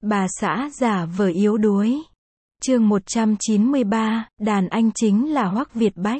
Bà xã giả vờ yếu đuối. Chương 193, đàn anh chính là Hoắc Việt Bách.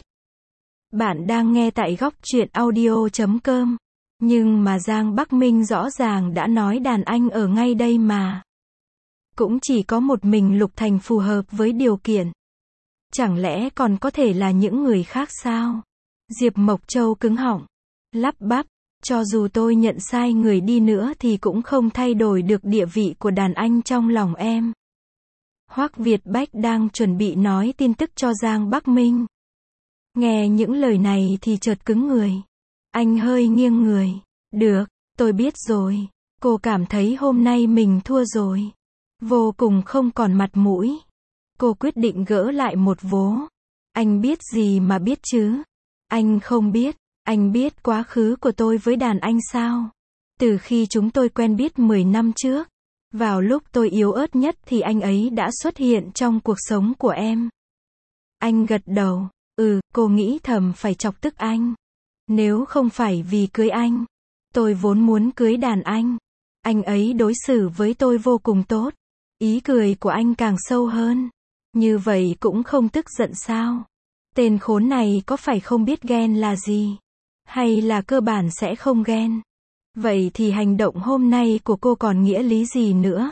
Bạn đang nghe tại góc truyện audio.com. Nhưng mà Giang Bắc Minh rõ ràng đã nói đàn anh ở ngay đây mà. Cũng chỉ có một mình Lục Thành phù hợp với điều kiện. Chẳng lẽ còn có thể là những người khác sao? Diệp Mộc Châu cứng họng, lắp bắp, cho dù tôi nhận sai người đi nữa thì cũng không thay đổi được địa vị của đàn anh trong lòng em. Hoắc Việt Bách đang chuẩn bị nói tin tức cho Giang Bắc Minh. Nghe những lời này thì chợt cứng người. Anh hơi nghiêng người. Được, tôi biết rồi. Cô cảm thấy hôm nay mình thua rồi. Vô cùng không còn mặt mũi. Cô quyết định gỡ lại một vố. Anh biết gì mà biết chứ? Anh không biết. Anh biết quá khứ của tôi với đàn anh sao? Từ khi chúng tôi quen biết 10 năm trước, vào lúc tôi yếu ớt nhất thì anh ấy đã xuất hiện trong cuộc sống của em. Anh gật đầu. Cô nghĩ thầm phải chọc tức anh. Nếu không phải vì cưới anh, tôi vốn muốn cưới đàn anh. Anh ấy đối xử với tôi vô cùng tốt. Ý cười của anh càng sâu hơn. Như vậy cũng không tức giận sao? Tên khốn này có phải không biết ghen là gì? Hay là cơ bản sẽ không ghen? Vậy thì hành động hôm nay của cô còn nghĩa lý gì nữa?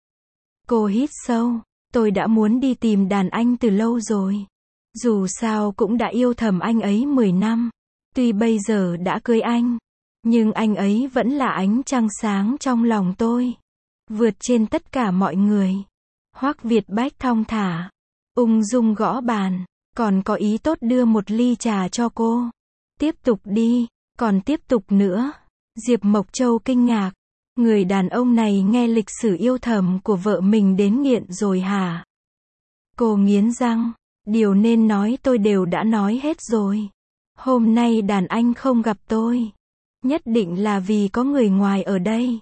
Cô hít sâu. Tôi đã muốn đi tìm đàn anh từ lâu rồi. Dù sao cũng đã yêu thầm anh ấy 10 năm. Tuy bây giờ đã cưới anh, nhưng anh ấy vẫn là ánh trăng sáng trong lòng tôi. Vượt trên tất cả mọi người. Hoắc Việt Bách thong thả, ung dung gõ bàn, còn có ý tốt đưa một ly trà cho cô. Tiếp tục đi, còn tiếp tục nữa. Diệp Mộc Châu kinh ngạc. Người đàn ông này nghe lịch sử yêu thầm của vợ mình đến nghiện rồi hả? Cô nghiến răng. Điều nên nói tôi đều đã nói hết rồi. Hôm nay đàn anh không gặp tôi. Nhất định là vì có người ngoài ở đây.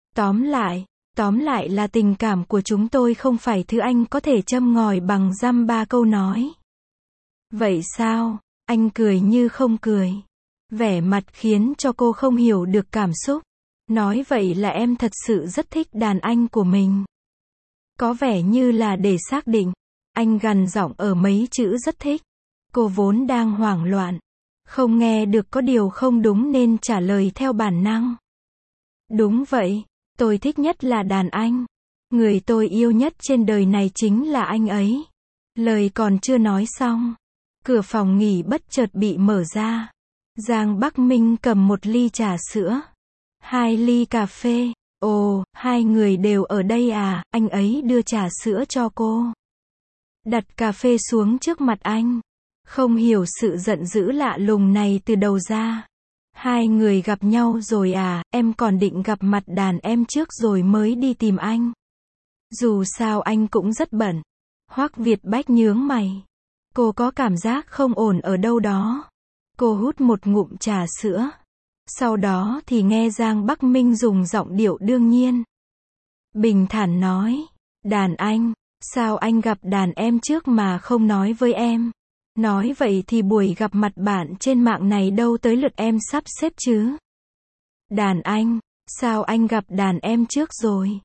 Tóm lại là tình cảm của chúng tôi không phải thứ anh có thể châm ngòi bằng dăm ba câu nói. Vậy sao? Anh cười như không cười. Vẻ mặt khiến cho cô không hiểu được cảm xúc. Nói vậy là em thật sự rất thích đàn anh của mình. Có vẻ như là để xác định. Anh gằn giọng ở mấy chữ rất thích. Cô vốn đang hoảng loạn. Không nghe được có điều không đúng nên trả lời theo bản năng. Đúng vậy, tôi thích nhất là đàn anh. Người tôi yêu nhất trên đời này chính là anh ấy. Lời còn chưa nói xong. Cửa phòng nghỉ bất chợt bị mở ra. Giang Bắc Minh cầm một ly trà sữa. 2 ly cà phê. Ồ, hai người đều ở đây à? Anh ấy đưa trà sữa cho cô. Đặt cà phê xuống trước mặt anh. Không hiểu sự giận dữ lạ lùng này từ đầu ra. Hai người gặp nhau rồi à? Em còn định gặp mặt đàn em trước rồi mới đi tìm anh. Dù sao anh cũng rất bận. Hoắc Việt Bách nhướng mày. Cô có cảm giác không ổn ở đâu đó. Cô hút một ngụm trà sữa. Sau đó thì nghe Giang Bắc Minh dùng giọng điệu đương nhiên. Bình thản nói. Đàn anh, sao anh gặp đàn em trước mà không nói với em? Nói vậy thì buổi gặp mặt bạn trên mạng này đâu tới lượt em sắp xếp chứ? Đàn anh, sao anh gặp đàn em trước rồi?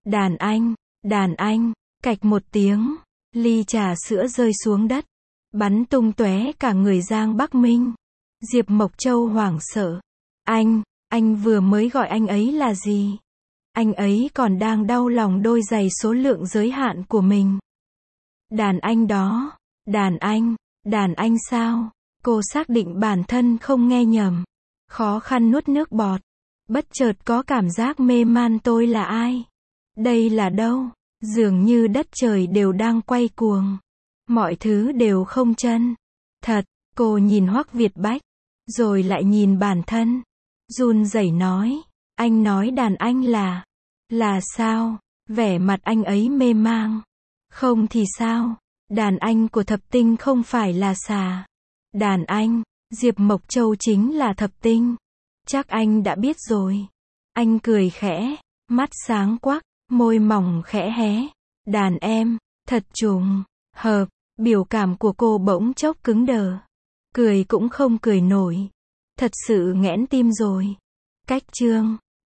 Đàn anh, cạch một tiếng, ly trà sữa rơi xuống đất, bắn tung tóe cả người Giang Bắc Minh. Diệp Mộc Châu hoảng sợ. Anh vừa mới gọi anh ấy là gì? Anh ấy còn đang đau lòng đôi giày số lượng giới hạn của mình. Đàn anh đó, đàn anh sao? Cô xác định bản thân không nghe nhầm. Khó khăn nuốt nước bọt. Bất chợt có cảm giác mê man tôi là ai? Đây là đâu? Dường như đất trời đều đang quay cuồng. Mọi thứ đều không chân thật. Cô nhìn Hoắc Việt Bách, rồi lại nhìn bản thân. Run rẩy nói. Anh nói đàn anh là sao? Vẻ mặt anh ấy mê mang. Không thì sao? Đàn anh của Thập Tinh không phải là xà. Đàn anh, Diệp Mộc Châu chính là Thập Tinh. Chắc anh đã biết rồi. Anh cười khẽ, mắt sáng quắc, môi mỏng khẽ hé. Đàn em, thật trùng hợp. Biểu cảm của cô bỗng chốc cứng đờ. Cười cũng không cười nổi. Thật sự nghẽn tim rồi. Cách chương